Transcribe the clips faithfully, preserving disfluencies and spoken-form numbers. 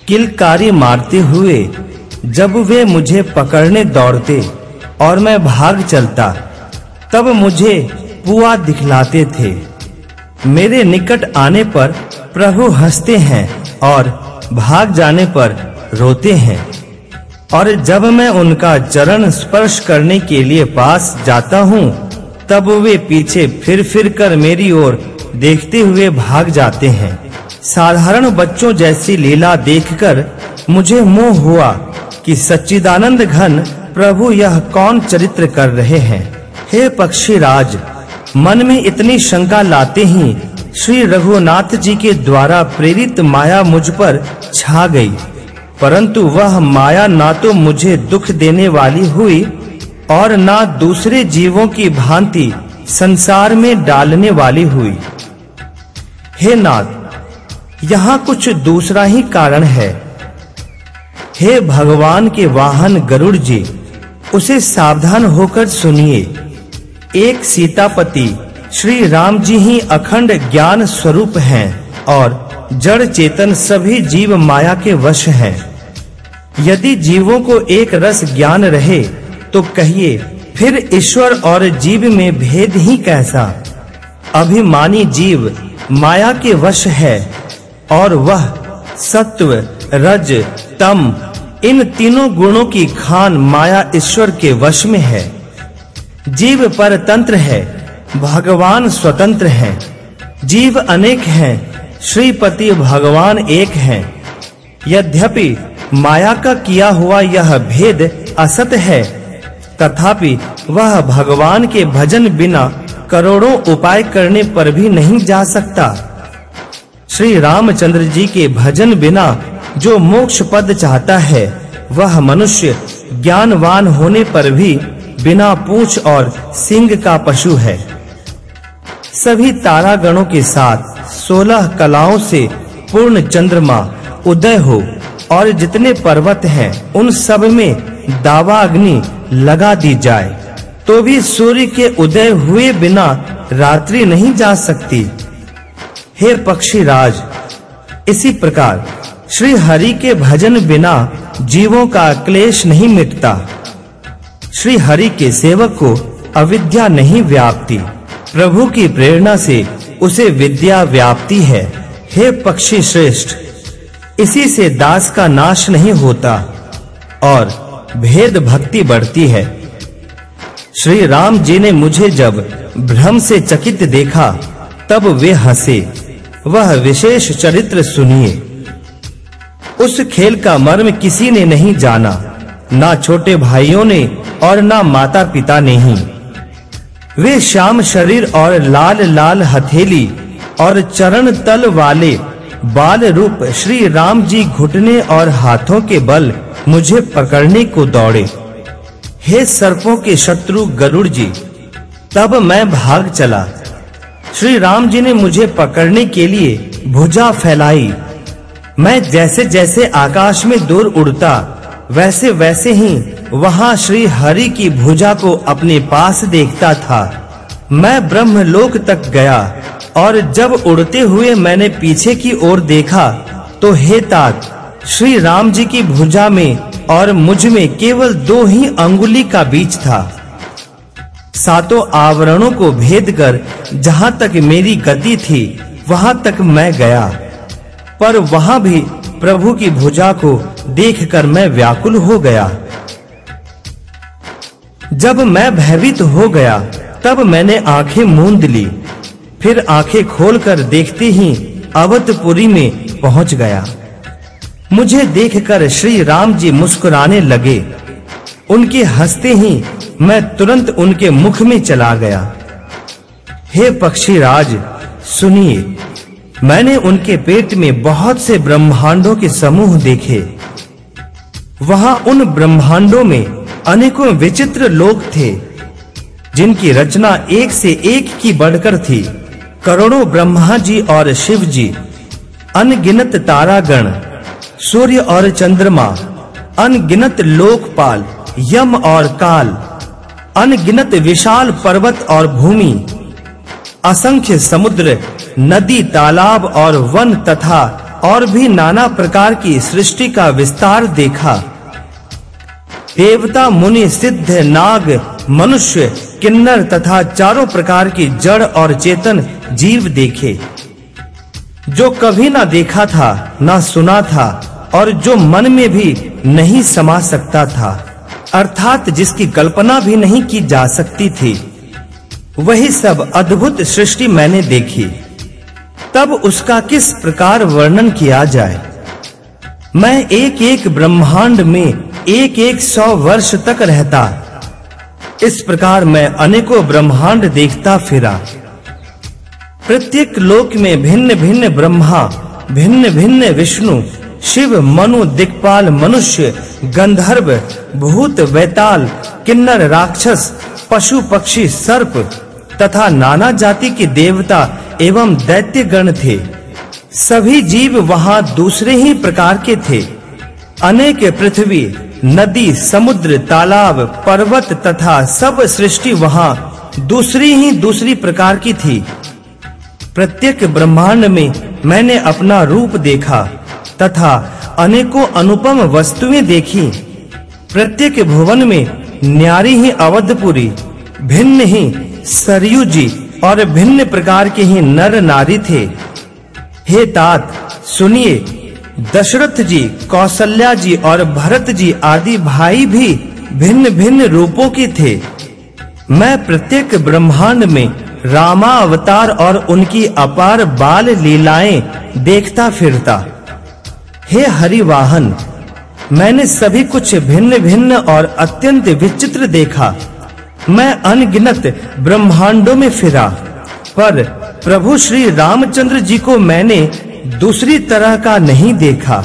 किलकारी मारते हुए जब वे मुझे पकड़ने दौड़ते और मैं भाग चलता, तब मुझे पुआ दिखलाते थे। मेरे निकट आने पर प्रभु हंसते हैं और भाग जाने पर रोते हैं। और जब मैं उनका चरण स्पर्श करने के लिए पास जाता हूँ, तब वे पीछे फिर-फिर कर मेरी ओर देखते हुए भाग जाते हैं। साधारण बच्चों जैसी लीला देखकर मुझे मोह हुआ कि सच्चिदानंद घन प्रभु यह कौन चरित्र कर रहे हैं। हे पक्षीराज, मन में इतनी शंका लाते ही श्री रघुनाथ जी के द्वारा प्रेरित माया मुझ पर छा गई, परंतु वह माया ना तो मुझे दुख देने वाली हुई और ना दूसरे जीवों की भांति संसार में डालने वाली हुई। हे नाथ, यहाँ कुछ दूसरा ही कारण है। हे भगवान के वाहन गरुड़ जी, उसे सावधान होकर सुनिए। एक सीतापति श्री राम जी ही अखंड ज्ञान स्वरूप हैं और जड़ चेतन सभी जीव माया के वश हैं। यदि जीवों को एक रस ज्ञान रहे तो कहिए फिर ईश्वर और जीव में भेद ही कैसा। अभिमानी जीव माया के वश है और वह सत्व, रज, तम इन तीनों गुणों की खान माया ईश्वर के वश में है। जीव परतंत्र है, भगवान स्वतंत्र हैं। जीव अनेक हैं, श्रीपति भगवान एक हैं। यद्यपि माया का किया हुआ यह भेद असत है, तथापि वह भगवान के भजन बिना करोड़ों उपाय करने पर भी नहीं जा सकता। श्री रामचंद्र जी के भजन बिना जो मोक्ष पद चाहता है, वह मनुष्य ज्ञानवान होने पर भी बिना पूंछ और सींग का पशु है। सभी तारागणों के साथ सोलह कलाओं से पूर्ण चंद्रमा उदय हो और जितने पर्वत हैं उन सब में दावा अग्नि लगा दी जाए, तो भी सूर्य के उदय हुए बिना रात्रि नहीं जा सकती। हे पक्षीराज, इसी प्रकार श्री हरि के भजन बिना जीवों का क्लेश नहीं मिटता। श्री हरि के सेवक को अविद्या नहीं व्यापती, प्रभु की प्रेरणा से उसे विद्या व्याप्ति है। हे पक्षी श्रेष्ठ, इसी से दास का नाश नहीं होता और भेद भक्ति बढ़ती है। श्री राम जी ने मुझे जब भ्रम से चकित देखा, तब वे हंसे। वह विशेष चरित्र सुनिए। उस खेल का मर्म किसी ने नहीं जाना, ना छोटे भाइयों ने और ना माता पिता ने ही। वे श्याम शरीर और लाल लाल हथेली और चरण तल वाले बाल रूप श्री राम जी घुटने और हाथों के बल मुझे पकड़ने को दौड़े। हे सर्पों के शत्रु गरुड़ जी, तब मैं भाग चला। श्री राम जी ने मुझे पकड़ने के लिए भुजा फैलाई। मैं जैसे जैसे आकाश में दूर उड़ता, वैसे वैसे ही वहां श्री हरि की भुजा को अपने पास देखता था। मैं ब्रह्मलोक तक गया और जब उड़ते हुए मैंने पीछे की ओर देखा, तो हे तात, श्री राम जी की भुजा में और मुझ में केवल दो ही अंगुली का बीच था। सातों आवरणों को भेद कर जहां तक मेरी गति थी, वहां तक मैं गया, पर वहां भी प्रभु की भुजा को देखकर मैं व्याकुल हो गया। जब मैं भयभीत हो गया, तब मैंने आंखें मूंद ली। फिर आंखें खोलकर देखते ही अवधपुरी में पहुंच गया। मुझे देखकर श्री राम जी मुस्कुराने लगे। उनके हंसते ही मैं तुरंत उनके मुख में चला गया। हे पक्षीराज, सुनिए। मैंने उनके पेट में बहुत से ब्रह्मांडों के समूह देखे। वहां उन ब्रह्मांडों में अनेकों विचित्र लोक थे, जिनकी रचना एक से एक की बढ़कर थी। करोड़ों ब्रह्मा जी और शिव जी, अनगिनत तारागण, सूर्य और चंद्रमा, अनगिनत लोकपाल, यम और काल, अनगिनत विशाल पर्वत और भूमि, असंख्य समुद्र, नदी, तालाब और वन तथा और भी नाना प्रकार की सृष्टि का विस्तार देखा। देवता, मुनि, सिद्ध, नाग, मनुष्य, किन्नर तथा चारों प्रकार की जड़ और चेतन जीव देखे, जो कभी ना देखा था, ना सुना था और जो मन में भी नहीं समा सकता था, अर्थात जिसकी कल्पना भी नहीं की जा सकती थी। वही सब अद्भुत सृष्टि मैंने देखी। तब उसका किस प्रकार वर्णन किया जाए। मैं एक-एक ब्रह्मांड में एक-एक सौ वर्ष तक रहता। इस प्रकार मैं अनेकों ब्रह्मांड देखता फिरा। प्रत्येक लोक में भिन्न-भिन्न ब्रह्मा, भिन्न-भिन्न विष्णु, शिव, मनु, दिक्पाल, मनुष्य, गंधर्व, भूत, वैताल, किन्नर, राक्षस, पशु, पक्षी, सर्प तथा नाना जाति के देवता एवं दैत्य गण थे। सभी जीव वहां दूसरे ही प्रकार के थे। अनेक पृथ्वी, नदी, समुद्र, तालाब, पर्वत तथा सब सृष्टि वहां दूसरी ही दूसरी प्रकार की थी। प्रत्येक ब्रह्मांड में मैंने अपना रूप देखा तथा अनेकों अनुपम वस्तुएं देखी। प्रत्येक भुवन में न्यारी ही अवधपुरी, भिन्न ही सरयू जी और भिन्न प्रकार के ही नर नारी थे। हे तात, सुनिए, दशरथ जी, कौशल्या जी और भरत जी आदि भाई भी भिन्न-भिन्न रूपों के थे। मैं प्रत्येक ब्रह्मांड में रामा अवतार और उनकी अपार बाल लीलाएं देखता फिरता। हे हरिवाहन, मैंने सभी कुछ भिन्न-भिन्न और अत्यंत विचित्र देखा। मैं अनगिनत ब्रह्मांडों में फिरा, पर प्रभु श्री रामचंद्र जी को मैंने दूसरी तरह का नहीं देखा।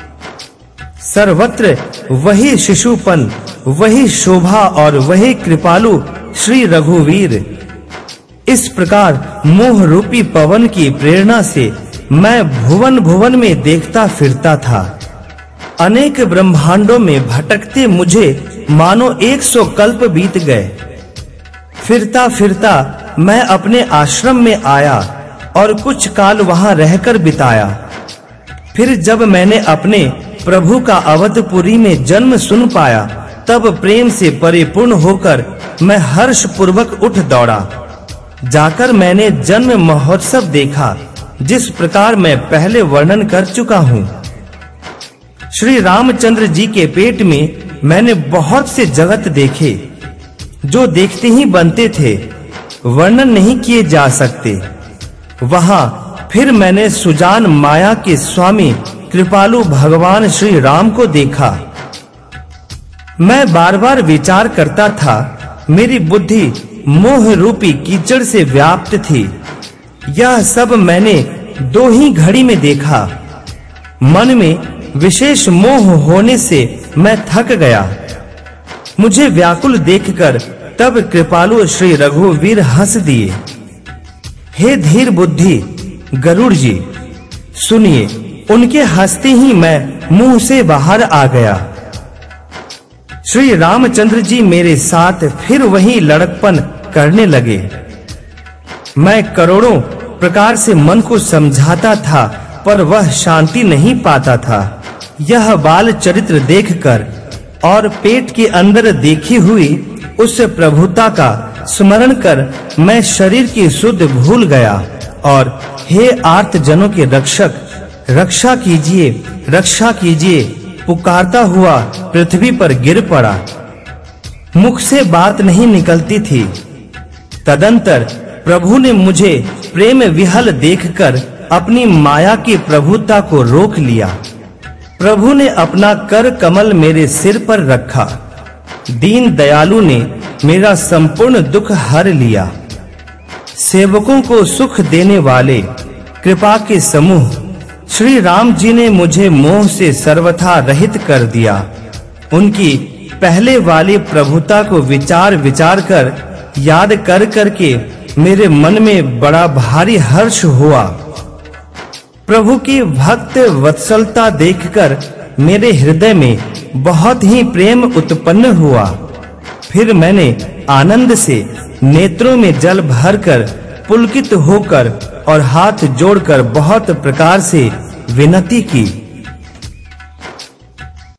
सर्वत्र वही शिशुपन, वही शोभा और वही कृपालु श्री रघुवीर। इस प्रकार मोह रूपी पवन की प्रेरणा से मैं भुवन भुवन में देखता फिरता था। अनेक ब्रह्मांडों में भटकते मुझे मानो एक सौ कल्प बीत गए। फिरता फिरता मैं अपने आश्रम में आया और कुछ काल वहां रहकर बिताया। फिर जब मैंने अपने प्रभु का अवधपुरी में जन्म सुन पाया, तब प्रेम से परिपूर्ण होकर मैं हर्ष पूर्वक उठ दौड़ा। जाकर मैंने जन्म महोत्सव देखा, जिस प्रकार मैं पहले वर्णन कर चुका हूँ। श्री रामचंद्र जी के पेट में मैंने बहुत से जगत देखे, जो देखते ही बनते थे, वर्णन नहीं किए जा सकते। वहां फिर मैंने सुजान माया के स्वामी कृपालु भगवान श्री राम को देखा। मैं बार-बार विचार करता था, मेरी बुद्धि मोह रूपी कीचड़ से व्याप्त थी। यह सब मैंने दो ही घड़ी में देखा। मन में विशेष मोह होने से मैं थक गया। मुझे व्याकुल देखकर तब कृपालु श्री रघुवीर हंस दिए। हे धीर बुद्धि गरुड़ जी, सुनिए, उनके हंसते ही मैं मुंह से बाहर आ गया। श्री रामचंद्र जी मेरे साथ फिर वही लड़कपन करने लगे। मैं करोड़ों प्रकार से मन को समझाता था, पर वह शांति नहीं पाता था। यह बाल चरित्र देखकर और पेट के अंदर देखी हुई उस प्रभुता का स्मरण कर मैं शरीर की सुध भूल गया और हे आर्त जनों के रक्षक, रक्षा कीजिए, रक्षा कीजिए पुकारता हुआ पृथ्वी पर गिर पड़ा। मुख से बात नहीं निकलती थी। तदंतर प्रभु ने मुझे प्रेम विहल देखकर अपनी माया की प्रभुता को रोक लिया। प्रभु ने अपना कर कमल मेरे सिर पर रखा। दीन दयालु ने मेरा संपूर्ण दुख हर लिया। सेवकों को सुख देने वाले कृपा के समूह श्री राम जी ने मुझे मोह से सर्वथा रहित कर दिया। उनकी पहले वाली प्रभुता को विचार विचार कर याद कर करके मेरे मन में बड़ा भारी हर्ष हुआ। प्रभु की भक्त वत्सलता देखकर मेरे हृदय में बहुत ही प्रेम उत्पन्न हुआ। फिर मैंने आनंद से नेत्रों में जल भरकर पुलकित होकर और हाथ जोड़कर बहुत प्रकार से विनती की।